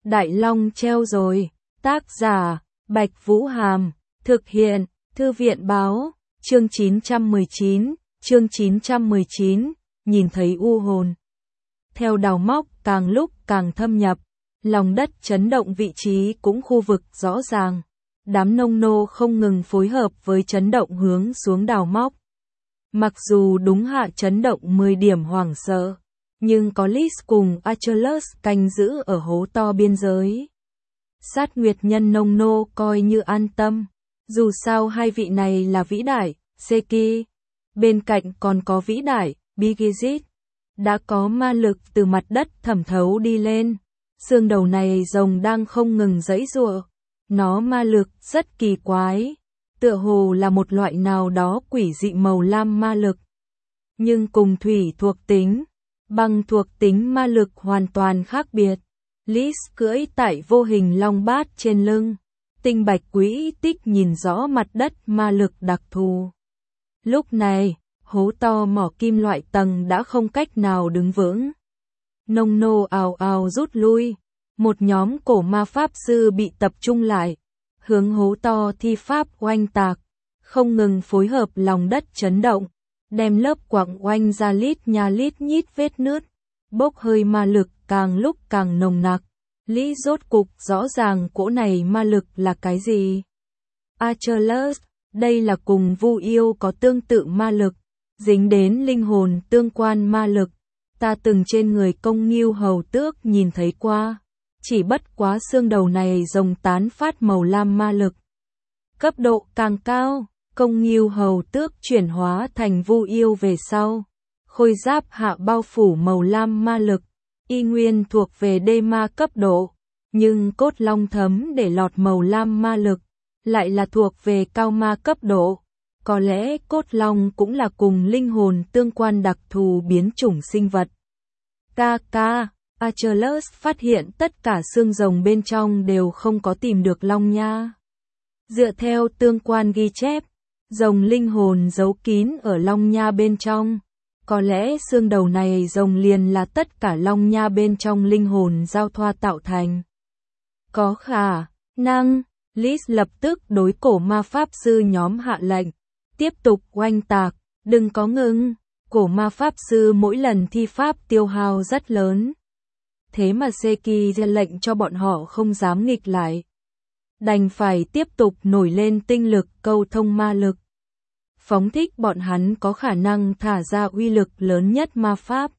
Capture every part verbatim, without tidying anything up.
Đại Long treo rồi. Tác giả, Bạch Vũ Hàm. Thực hiện, Thư viện Báo. Chương chín trăm mười chín, chương chín trăm mười chín, nhìn thấy u hồn. Theo đào móc càng lúc càng thâm nhập, lòng đất chấn động, vị trí cũng khu vực rõ ràng. Đám nông nô không ngừng phối hợp với chấn động hướng xuống đào móc. Mặc dù đúng hạ chấn động mười điểm hoảng sợ, nhưng có Lis cùng Achilles canh giữ ở hố to biên giới. Sát Nguyệt nhân nông nô coi như an tâm, dù sao hai vị này là vĩ đại, Seki. Bên cạnh còn có vĩ đại, Bigizit. Đã có ma lực từ mặt đất thẩm thấu đi lên. Xương đầu này rồng đang không ngừng giãy giụa. Nó ma lực rất kỳ quái, tựa hồ là một loại nào đó quỷ dị màu lam ma lực. Nhưng cùng thủy thuộc tính, băng thuộc tính ma lực hoàn toàn khác biệt. Lis cưỡi tại vô hình long bát trên lưng, tinh bạch quỹ tích nhìn rõ mặt đất ma lực đặc thù. Lúc này, hố to mỏ kim loại tầng đã không cách nào đứng vững. Nông nô ào ào rút lui, một nhóm cổ ma pháp sư bị tập trung lại, hướng hố to thi pháp oanh tạc, không ngừng phối hợp lòng đất chấn động, đem lớp quặng oanh ra lít nhà lít nhít vết nứt, bốc hơi ma lực càng lúc càng nồng nặc. Lý rốt cục rõ ràng cỗ này ma lực là cái gì. Achilles, đây là cùng Vu yêu có tương tự ma lực, dính đến linh hồn tương quan ma lực. Ta từng trên người Công Ngưu Hầu Tước nhìn thấy qua, chỉ bất quá xương đầu này rồng tán phát màu lam ma lực. Cấp độ càng cao, Công Ngưu Hầu Tước chuyển hóa thành Vu yêu về sau, khôi giáp hạ bao phủ màu lam ma lực, y nguyên thuộc về đê ma cấp độ, nhưng cốt long thấm để lọt màu lam ma lực, lại là thuộc về cao ma cấp độ. Có lẽ cốt long cũng là cùng linh hồn tương quan đặc thù biến chủng sinh vật. Kaka, Achilles phát hiện tất cả xương rồng bên trong đều không có tìm được long nha. Dựa theo tương quan ghi chép, rồng linh hồn giấu kín ở long nha bên trong. Có lẽ xương đầu này rồng liền là tất cả long nha bên trong linh hồn giao thoa tạo thành. Có khả năng, Lis lập tức đối cổ ma pháp sư nhóm hạ lệnh, tiếp tục oanh tạc, đừng có ngừng. Cổ ma pháp sư mỗi lần thi pháp tiêu hao rất lớn. Thế mà Seki ra lệnh cho bọn họ không dám nghịch lại. Đành phải tiếp tục nổi lên tinh lực câu thông ma lực. Phóng thích bọn hắn có khả năng thả ra uy lực lớn nhất ma pháp.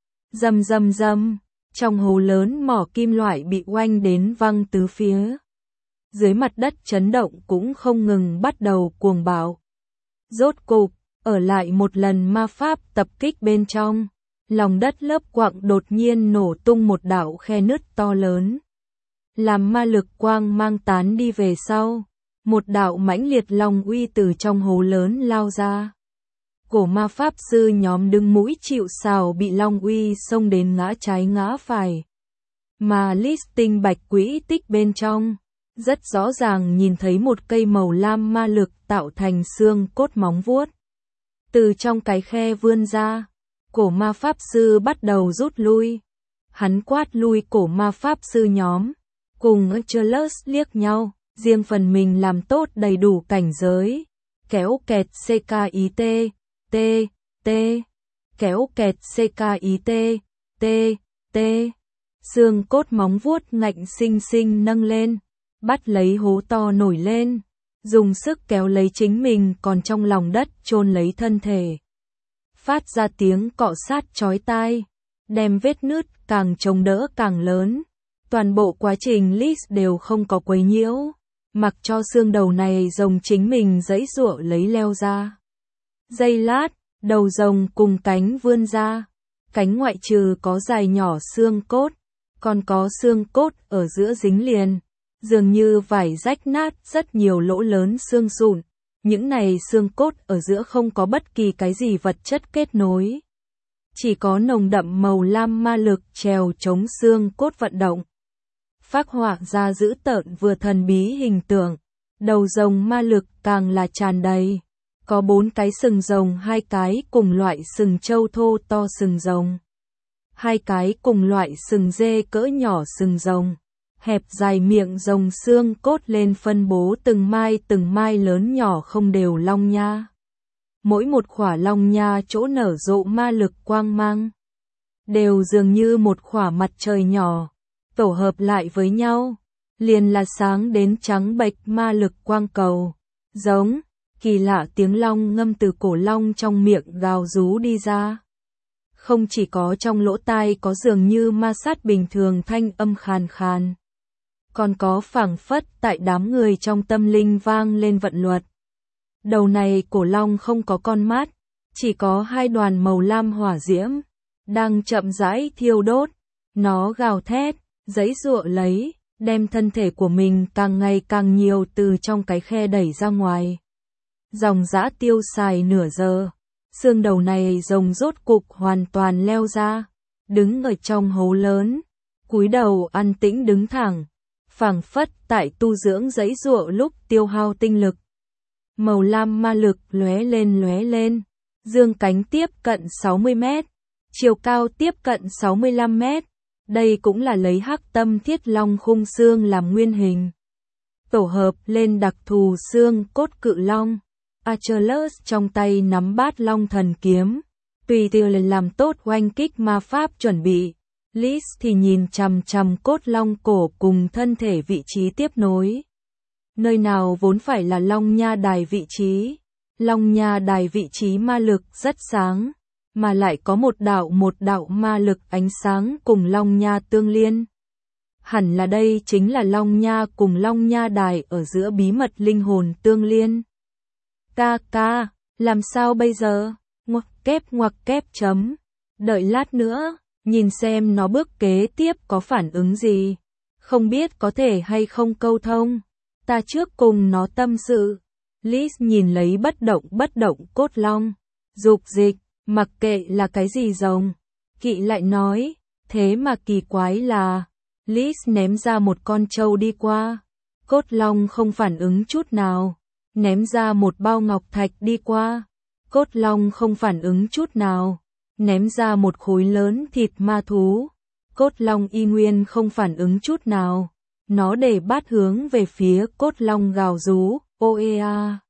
Rầm rầm rầm, trong hố lớn mỏ kim loại bị oanh đến văng tứ phía. Dưới mặt đất chấn động cũng không ngừng bắt đầu cuồng bạo. Rốt cục, ở lại một lần ma pháp tập kích bên trong, lòng đất lớp quặng đột nhiên nổ tung một đạo khe nứt to lớn. Làm ma lực quang mang tán đi về sau, một đạo mãnh liệt long uy từ trong hố lớn lao ra. Cổ ma pháp sư nhóm đứng mũi chịu sào bị long uy xông đến ngã trái ngã phải. Mà Lis tinh bạch quỹ tích bên trong, rất rõ ràng nhìn thấy một cây màu lam ma lực tạo thành xương cốt móng vuốt. Từ trong cái khe vươn ra, cổ ma pháp sư bắt đầu rút lui. Hắn quát lui cổ ma pháp sư nhóm, cùng Achilles liếc nhau, riêng phần mình làm tốt đầy đủ cảnh giới. Kéo kẹt CKIT, T, T, kéo kẹt CKIT, T, T. Xương cốt móng vuốt ngạnh xinh xinh nâng lên, bắt lấy hố to nổi lên, dùng sức kéo lấy chính mình còn trong lòng đất chôn lấy thân thể. Phát ra tiếng cọ sát chói tai, đem vết nứt càng chống đỡ càng lớn. Toàn bộ quá trình Lis đều không có quấy nhiễu, mặc cho xương đầu này rồng chính mình giãy giụa lấy leo ra. Giây lát, đầu rồng cùng cánh vươn ra, cánh ngoại trừ có dài nhỏ xương cốt, còn có xương cốt ở giữa dính liền. Dường như vải rách nát rất nhiều lỗ lớn xương sụn, những này xương cốt ở giữa không có bất kỳ cái gì vật chất kết nối. Chỉ có nồng đậm màu lam ma lực trèo chống xương cốt vận động. Phác họa ra dữ tợn vừa thần bí hình tượng, đầu rồng ma lực càng là tràn đầy. Có bốn cái sừng rồng, hai cái cùng loại sừng trâu thô to sừng rồng. Hai cái cùng loại sừng dê cỡ nhỏ sừng rồng. hẹp dài miệng rồng xương cốt lên phân bố từng mai từng mai lớn nhỏ không đều long nha. Mỗi một khỏa long nha chỗ nở rộ ma lực quang mang, đều dường như một khỏa mặt trời nhỏ, tổ hợp lại với nhau, liền là sáng đến trắng bệch ma lực quang cầu. Giống, kỳ lạ tiếng long ngâm từ cổ long trong miệng gào rú đi ra. Không chỉ có trong lỗ tai có dường như ma sát bình thường thanh âm khàn khàn, còn có phảng phất tại đám người trong tâm linh vang lên vận luật. Đầu này cổ long không có con mắt, chỉ có hai đoàn màu lam hỏa diễm, đang chậm rãi thiêu đốt. Nó gào thét, giãy giụa lấy, đem thân thể của mình càng ngày càng nhiều từ trong cái khe đẩy ra ngoài. Dòng dã tiêu xài nửa giờ, xương đầu này rồng rốt cục hoàn toàn leo ra, đứng ở trong hố lớn, cúi đầu an tĩnh đứng thẳng, phảng phất tại tu dưỡng giãy giụa lúc tiêu hao tinh lực. Màu lam ma lực lóe lên lóe lên, dương cánh tiếp cận sáu mươi mét, chiều cao tiếp cận sáu mươi lăm mét. Đây cũng là lấy hắc tâm thiết long khung xương làm nguyên hình, tổ hợp lên đặc thù xương cốt cự long. Achilles trong tay nắm bát long thần kiếm, tùy tiện làm tốt oanh kích ma pháp chuẩn bị. Lis thì nhìn chằm chằm cốt long cổ cùng thân thể vị trí tiếp nối. Nơi nào vốn phải là long nha đài vị trí. Long nha đài vị trí ma lực rất sáng, mà lại có một đạo một đạo ma lực ánh sáng cùng long nha tương liên. Hẳn là đây chính là long nha cùng long nha đài ở giữa bí mật linh hồn tương liên. Ca ca, làm sao bây giờ? Ngoặc kép ngoặc kép chấm. Đợi lát nữa, nhìn xem nó bước kế tiếp có phản ứng gì. Không biết có thể hay không câu thông. Ta trước cùng nó tâm sự. Lis nhìn lấy bất động bất động cốt long. Dục dịch, mặc kệ là cái gì rồng. Kỵ lại nói, thế mà kỳ quái là. Lis ném ra một con trâu đi qua. Cốt long không phản ứng chút nào. Ném ra một bao ngọc thạch đi qua. Cốt long không phản ứng chút nào. Ném ra một khối lớn thịt ma thú. Cốt long y nguyên không phản ứng chút nào. Nó để bát hướng về phía cốt long gào rú, oea.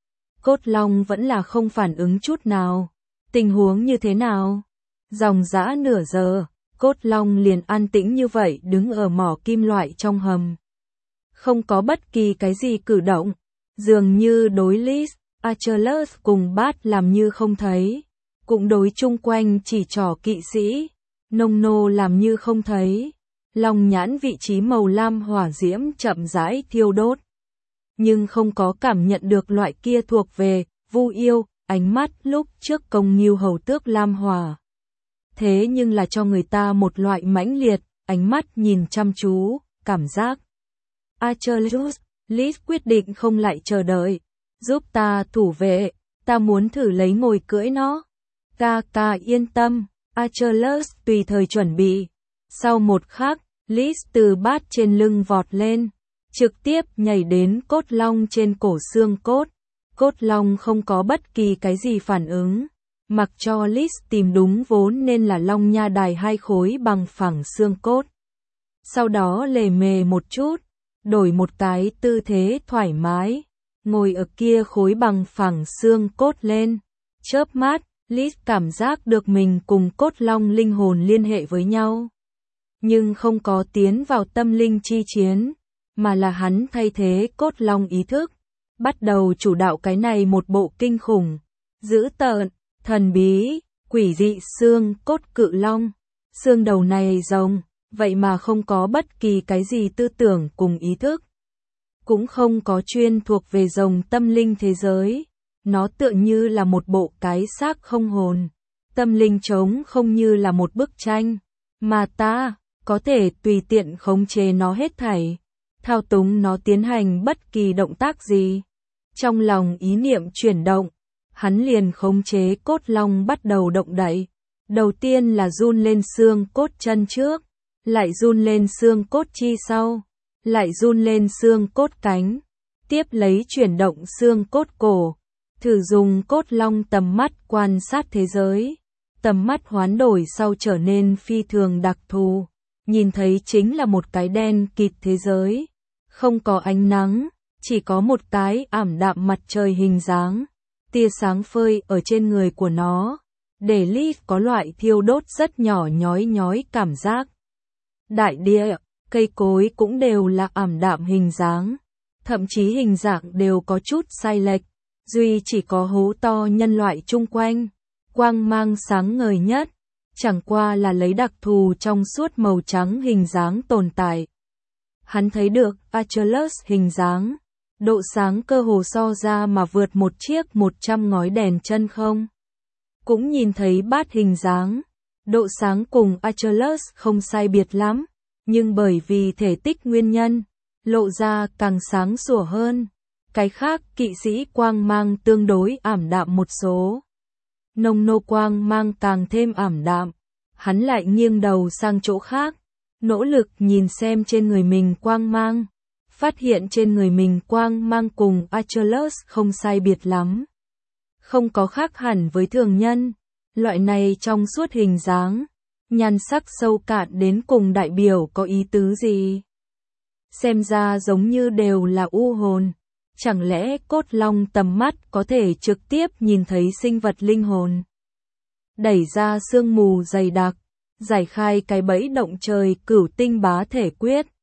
Cốt long vẫn là không phản ứng chút nào. Tình huống như thế nào? Dòng dã nửa giờ, cốt long liền an tĩnh như vậy đứng ở mỏ kim loại trong hầm. Không có bất kỳ cái gì cử động. Dường như đối Lis, Achilles cùng bát làm như không thấy. Cũng đối chung quanh chỉ trỏ kỵ sĩ, nông nô làm như không thấy. Long nhãn vị trí màu lam hỏa diễm chậm rãi thiêu đốt. Nhưng không có cảm nhận được loại kia thuộc về Vu yêu, ánh mắt lúc trước công nghiêu hầu tước lam hỏa. Thế nhưng là cho người ta một loại mãnh liệt, ánh mắt nhìn chăm chú, cảm giác. Achilles, Lis quyết định không lại chờ đợi. Giúp ta thủ vệ, ta muốn thử lấy ngồi cưỡi nó. Ca ca yên tâm, Achilles tùy thời chuẩn bị. Sau một khắc, Lis từ bát trên lưng vọt lên, trực tiếp nhảy đến cốt long trên cổ xương cốt. Cốt long không có bất kỳ cái gì phản ứng, mặc cho Lis tìm đúng vốn nên là long nha đài hai khối bằng phẳng xương cốt. Sau đó lề mề một chút, đổi một cái tư thế thoải mái, ngồi ở kia khối bằng phẳng xương cốt lên. Chớp mắt, Lis cảm giác được mình cùng cốt long linh hồn liên hệ với nhau. Nhưng không có tiến vào tâm linh chi chiến, mà là hắn thay thế cốt long ý thức, bắt đầu chủ đạo cái này một bộ kinh khủng, dữ tợn, thần bí, quỷ dị xương cốt cự long. Xương đầu này rồng, vậy mà không có bất kỳ cái gì tư tưởng cùng ý thức. Cũng không có chuyên thuộc về rồng tâm linh thế giới. Nó tựa như là một bộ cái xác không hồn. Tâm linh trống không như là một bức tranh. Mà ta, có thể tùy tiện khống chế nó hết thảy. Thao túng nó tiến hành bất kỳ động tác gì. Trong lòng ý niệm chuyển động, hắn liền khống chế cốt long bắt đầu động đậy. Đầu tiên là run lên xương cốt chân trước, lại run lên xương cốt chi sau, lại run lên xương cốt cánh, tiếp lấy chuyển động xương cốt cổ, thử dùng cốt long tầm mắt quan sát thế giới. Tầm mắt hoán đổi sau trở nên phi thường đặc thù, nhìn thấy chính là một cái đen kịt thế giới, không có ánh nắng, chỉ có một cái ảm đạm mặt trời hình dáng, tia sáng phơi ở trên người của nó, để Lilith có loại thiêu đốt rất nhỏ nhói nhói cảm giác. Đại địa, cây cối cũng đều là ảm đạm hình dáng, thậm chí hình dạng đều có chút sai lệch, duy chỉ có hố to nhân loại chung quanh, quang mang sáng ngời nhất, chẳng qua là lấy đặc thù trong suốt màu trắng hình dáng tồn tại. Hắn thấy được Achilles hình dáng, độ sáng cơ hồ so ra mà vượt một chiếc một trăm ngói đèn chân không. Cũng nhìn thấy bát hình dáng, độ sáng cùng Achilles không sai biệt lắm, nhưng bởi vì thể tích nguyên nhân, lộ ra càng sáng sủa hơn. Cái khác kỵ sĩ quang mang tương đối ảm đạm một số. Nông nô quang mang càng thêm ảm đạm, hắn lại nghiêng đầu sang chỗ khác, nỗ lực nhìn xem trên người mình quang mang, phát hiện trên người mình quang mang cùng Achilles không sai biệt lắm. Không có khác hẳn với thường nhân, loại này trong suốt hình dáng, nhan sắc sâu cạn đến cùng đại biểu có ý tứ gì? Xem ra giống như đều là u hồn, chẳng lẽ cốt long tầm mắt có thể trực tiếp nhìn thấy sinh vật linh hồn? Đẩy ra sương mù dày đặc, giải khai cái bẫy động trời cửu tinh bá thể quyết,